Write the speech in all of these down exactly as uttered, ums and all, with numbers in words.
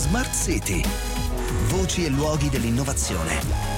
Smart City. Voci e luoghi dell'innovazione.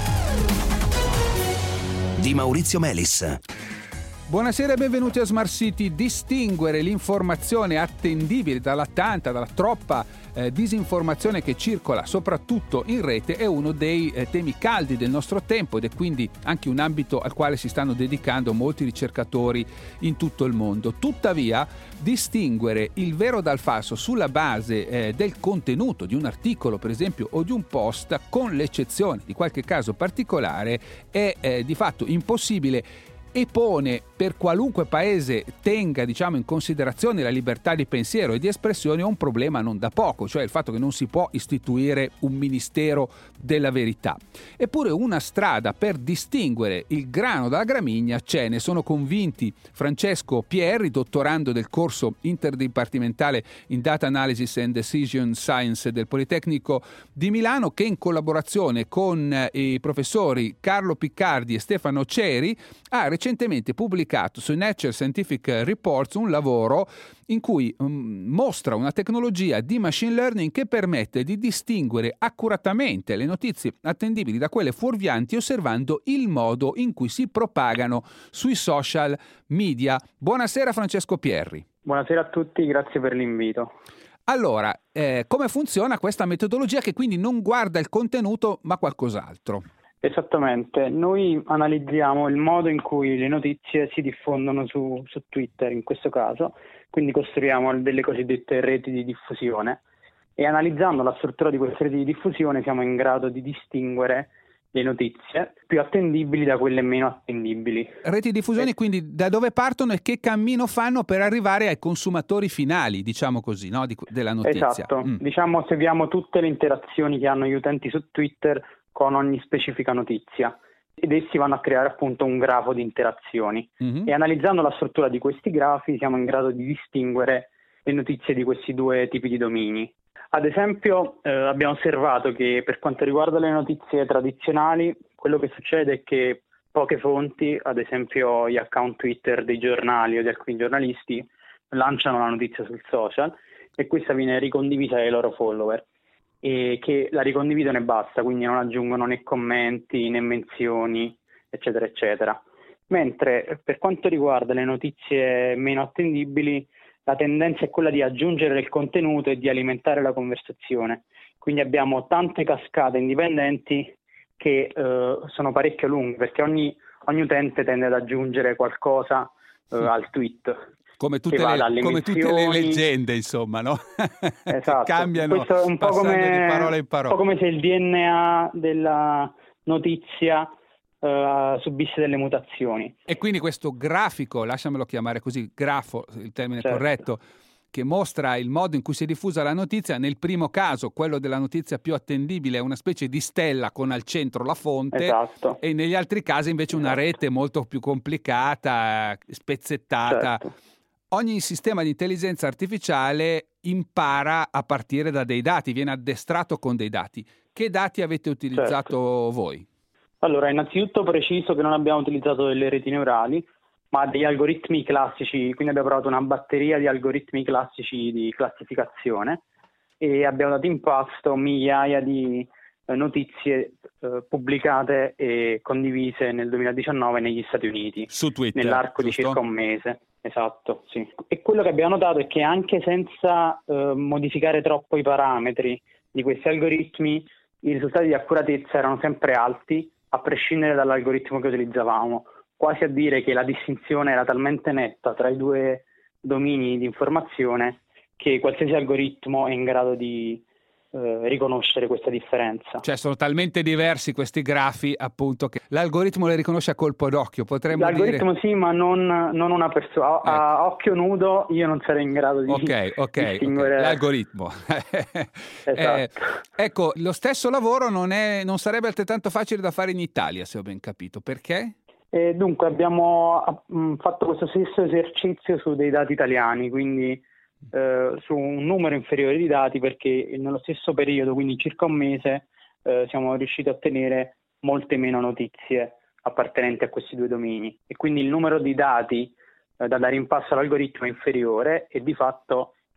Di Maurizio Melis. Buonasera e benvenuti a Smart City. Distinguere l'informazione attendibile dalla tanta, dalla troppa eh, disinformazione che circola soprattutto in rete è uno dei eh, temi caldi del nostro tempo ed è quindi anche un ambito al quale si stanno dedicando molti ricercatori in tutto il mondo. Tuttavia, distinguere il vero dal falso sulla base eh, del contenuto di un articolo, per esempio, o di un post, con l'eccezione di qualche caso particolare, è eh, di fatto impossibile e pone, per qualunque paese tenga diciamo in considerazione la libertà di pensiero e di espressione, un problema non da poco, cioè il fatto che non si può istituire un ministero della verità. Eppure una strada per distinguere il grano dalla gramigna c'è, ne sono convinti Francesco Pierri, dottorando del corso interdipartimentale in Data Analysis and Decision Science del Politecnico di Milano, che in collaborazione con eh, i professori Carlo Piccardi e Stefano Ceri ha recentemente pubblicato su Nature Scientific Reports un lavoro in cui um, mostra una tecnologia di machine learning che permette di distinguere accuratamente le notizie attendibili da quelle fuorvianti, osservando il modo in cui si propagano sui social media. Buonasera Francesco Pierri. Buonasera a tutti, grazie per l'invito. Allora, eh, come funziona questa metodologia che quindi non guarda il contenuto ma qualcos'altro? Esattamente, noi analizziamo il modo in cui le notizie si diffondono su, su Twitter in questo caso, quindi costruiamo delle cosiddette reti di diffusione e analizzando la struttura di queste reti di diffusione siamo in grado di distinguere le notizie più attendibili da quelle meno attendibili. Reti di diffusione, e... quindi da dove partono e che cammino fanno per arrivare ai consumatori finali, diciamo così, no? Di, della notizia. Esatto, mm. diciamo seguiamo tutte le interazioni che hanno gli utenti su Twitter con ogni specifica notizia ed essi vanno a creare appunto un grafo di interazioni mm-hmm. e analizzando la struttura di questi grafi siamo in grado di distinguere le notizie di questi due tipi di domini. Ad esempio eh, abbiamo osservato che per quanto riguarda le notizie tradizionali quello che succede è che poche fonti, ad esempio gli account Twitter dei giornali o di alcuni giornalisti, lanciano la notizia sul social e questa viene ricondivisa ai loro follower, e che la ricondividono e basta, quindi non aggiungono né commenti né menzioni, eccetera, eccetera. Mentre per quanto riguarda le notizie meno attendibili, la tendenza è quella di aggiungere del contenuto e di alimentare la conversazione. Quindi abbiamo tante cascate indipendenti che eh, sono parecchio lunghe, perché ogni, ogni utente tende ad aggiungere qualcosa eh, al tweet. Come tutte, le, come tutte le leggende, insomma, no? Esatto. Che cambiano Questo è un po' come, di parola in parola. Un po' come se il D N A della notizia uh, subisse delle mutazioni. E quindi questo grafico, lasciamelo chiamare così, grafo, il termine certo. corretto, che mostra il modo in cui si è diffusa la notizia, nel primo caso, quello della notizia più attendibile, è una specie di stella con al centro la fonte, esatto. e negli altri casi invece una esatto. rete molto più complicata, spezzettata. Certo. Ogni sistema di intelligenza artificiale impara a partire da dei dati, viene addestrato con dei dati. Che dati avete utilizzato certo. voi? Allora, innanzitutto preciso che non abbiamo utilizzato delle reti neurali, ma degli algoritmi classici, quindi abbiamo provato una batteria di algoritmi classici di classificazione e abbiamo dato in pasto migliaia di eh, notizie eh, pubblicate e condivise nel duemiladiciannove negli Stati Uniti. Su Twitter, nell'arco giusto? di circa un mese. Esatto, sì. E quello che abbiamo notato è che anche senza eh, modificare troppo i parametri di questi algoritmi, i risultati di accuratezza erano sempre alti, a prescindere dall'algoritmo che utilizzavamo, quasi a dire che la distinzione era talmente netta tra i due domini di informazione che qualsiasi algoritmo è in grado di eh, riconoscere questa differenza. Cioè sono talmente diversi questi grafi, appunto, che l'algoritmo le riconosce a colpo d'occhio, potremmo l'algoritmo dire... sì, ma non, non una persona. A, ecco. a occhio nudo io non sarei in grado di okay, okay, distinguere okay. L'algoritmo. Esatto. eh, ecco, lo stesso lavoro non, è, non sarebbe altrettanto facile da fare in Italia, se ho ben capito. Perché? Eh, dunque abbiamo mh, fatto questo stesso esercizio su dei dati italiani, quindi eh, su un numero inferiore di dati, perché nello stesso periodo, quindi circa un mese, eh, siamo riusciti a ottenere molte meno notizie appartenenti a questi due domini e quindi il numero di dati eh, da dare in passo all'algoritmo è inferiore e di fatto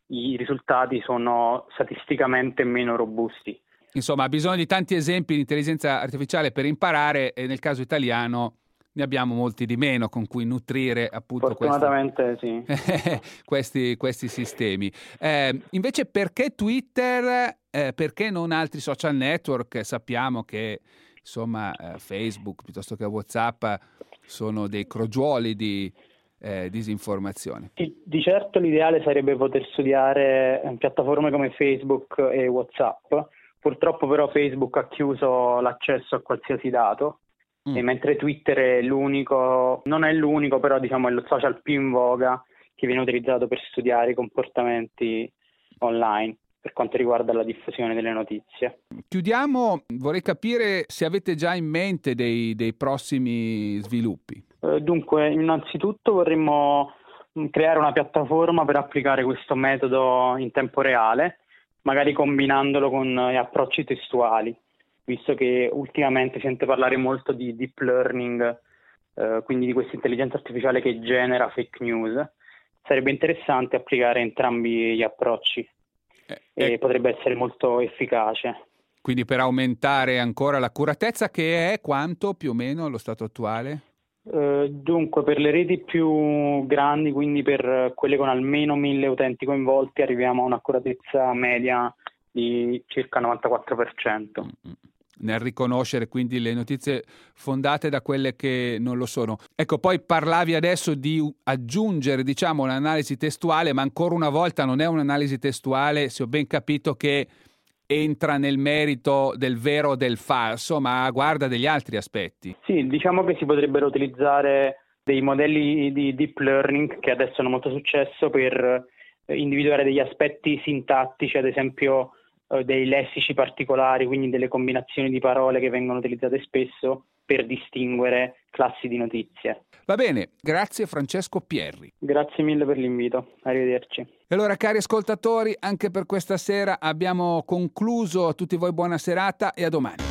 i risultati sono statisticamente meno robusti. Insomma, ha bisogno di tanti esempi di intelligenza artificiale per imparare, e nel caso italiano ne abbiamo molti di meno con cui nutrire appunto Fortunatamente questi, sì. questi, questi sistemi. Eh, invece perché Twitter, eh, perché non altri social network? Sappiamo che insomma eh, Facebook piuttosto che WhatsApp sono dei crogiuoli di eh, disinformazione. Di, di certo l'ideale sarebbe poter studiare piattaforme come Facebook e WhatsApp. Purtroppo però Facebook ha chiuso l'accesso a qualsiasi dato, mm. e mentre Twitter è l'unico, non è l'unico, però diciamo è lo social più in voga che viene utilizzato per studiare i comportamenti online per quanto riguarda la diffusione delle notizie. Chiudiamo, vorrei capire se avete già in mente dei, dei prossimi sviluppi. Eh, dunque, innanzitutto vorremmo creare una piattaforma per applicare questo metodo in tempo reale, magari combinandolo con gli approcci testuali, visto che ultimamente si sente parlare molto di deep learning, eh, quindi di questa intelligenza artificiale che genera fake news. Sarebbe interessante applicare entrambi gli approcci eh, e eh, potrebbe essere molto efficace. Quindi per aumentare ancora l'accuratezza, che è quanto più o meno allo stato attuale? Uh, dunque, per le reti più grandi, quindi per quelle con almeno mille utenti coinvolti, arriviamo a un'accuratezza media di circa novantaquattro per cento. Mm-hmm. Nel riconoscere quindi le notizie fondate da quelle che non lo sono. Ecco, poi parlavi adesso di aggiungere, diciamo, un'analisi testuale, ma ancora una volta non è un'analisi testuale, se ho ben capito, che entra nel merito del vero o del falso, ma guarda degli altri aspetti. Sì, diciamo che si potrebbero utilizzare dei modelli di deep learning che adesso hanno molto successo per individuare degli aspetti sintattici, ad esempio eh, dei lessici particolari, quindi delle combinazioni di parole che vengono utilizzate spesso per distinguere classi di notizie. Va bene, grazie Francesco Pierri. Grazie mille per l'invito, arrivederci. E allora, cari ascoltatori, anche per questa sera abbiamo concluso. A tutti voi buona serata e a domani.